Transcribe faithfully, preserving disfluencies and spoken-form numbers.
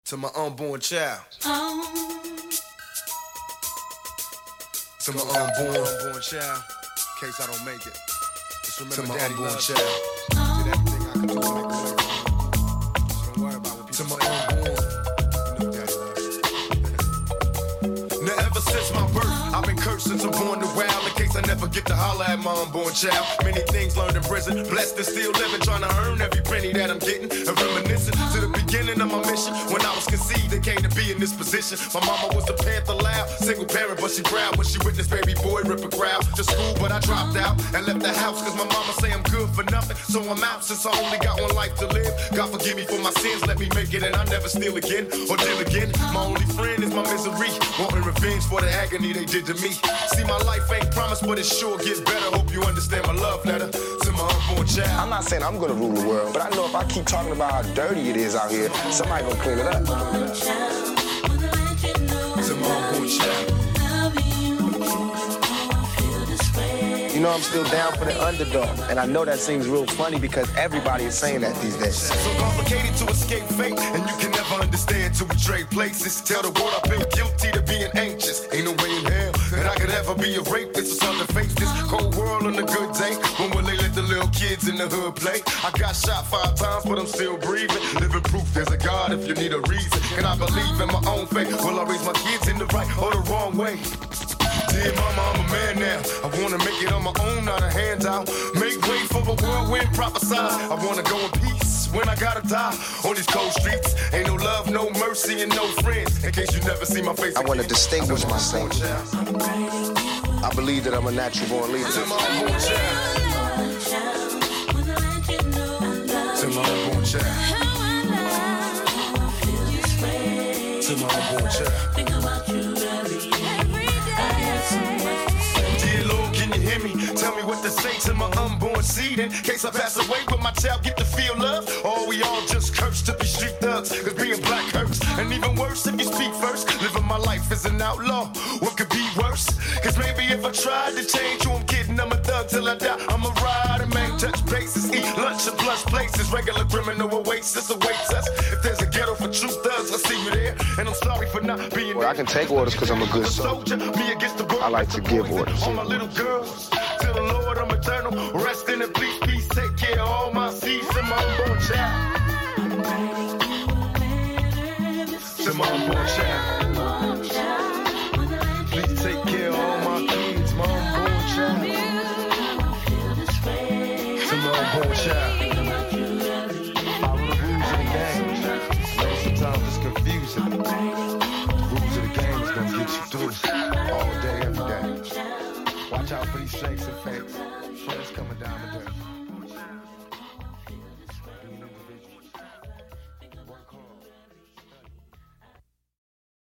To my unborn child. Oh. To my unborn, unborn child. In case I don't make it. Just remember to my daddy unborn child. Oh. Did everything I could do to make a way for you. So don't worry about what people say. To my unborn. You know daddy loves you. Now ever since my birth, I've been cursed since I'm born to wild. In case I never get to holler at my unborn child. Many things learned in prison. Blessed and still living. Trying to earn every penny that I'm getting. And reminiscing to the beginning of my mission. When I was conceived and came to be in this position. My mama was a Panther loud. Single parent, but she proud when she witnessed baby boy rip a crowd. To school, but I dropped out and left the house. Cause my mama say I'm good for nothing. So I'm out since I only got one life to live. God forgive me for my sins. Let me make it and I never steal again or deal again. My only friend is my misery. Wanting revenge for the agony they did to me. See, my life ain't promised, but it sure gets better. Hope you understand my love letter to my unborn child. I'm not saying I'm gonna rule the world, but I know if I keep talking about how dirty it is out here, somebody gonna clean it up. To my unborn child. You know I'm still down for the underdog, and I know that seems real funny because everybody is saying that these days. So complicated to escape fate, and you can never understand till we trade places. Tell the world I feel guilty to being anxious. Ain't no way in hell that I could ever be a rapist or something to face this cold world on a good day. When will they let the little kids in the hood play? I got shot five times, but I'm still breathing. Living proof there's a God if you need a reason. Can I believe in my own faith? Will I raise my kids in the right or the wrong way? Dear mama, I'm a man now. I wanna make it on my own, not a handout. Make way for the whirlwind, prophesy. I wanna go in peace when I gotta die. On these cold streets, ain't no love, no mercy, and no friends. In case you never see my face I wanna distinguish myself. I believe that I'm a natural born leader. To my unborn child. To my unborn child. To my unborn child. Think about you every day. Dear Lord, can you hear me? Tell me what to say to my unborn seed. In case I pass away, will my child get to feel love? Or we all just cursed to be street thugs? Cause being black hurts. And even worse if you speak first. Living my life as an outlaw. What could be worse? Cause maybe if I tried to change who I'm kidding, I'm a thug till I die. I'm a rider, man, touch bases. Eat lunch at plush places. Regular criminal oasis awaits us. If there's a ghetto for true thugs, I see you there. And I'm sorry for not being Well, I can take orders cause I'm a good soldier. I like to give orders. All my little girls, to the Lord I'm eternal. Rest in the peace, peace, take care of all my seeds to my unborn child. To my unborn child. Please take care of all my kids, my unborn child. To my unborn child. Follow the rules of the game. I know sometimes it's confusing. Rules of the game is gonna get you through all day, every day. Watch out for these shakes and fakes.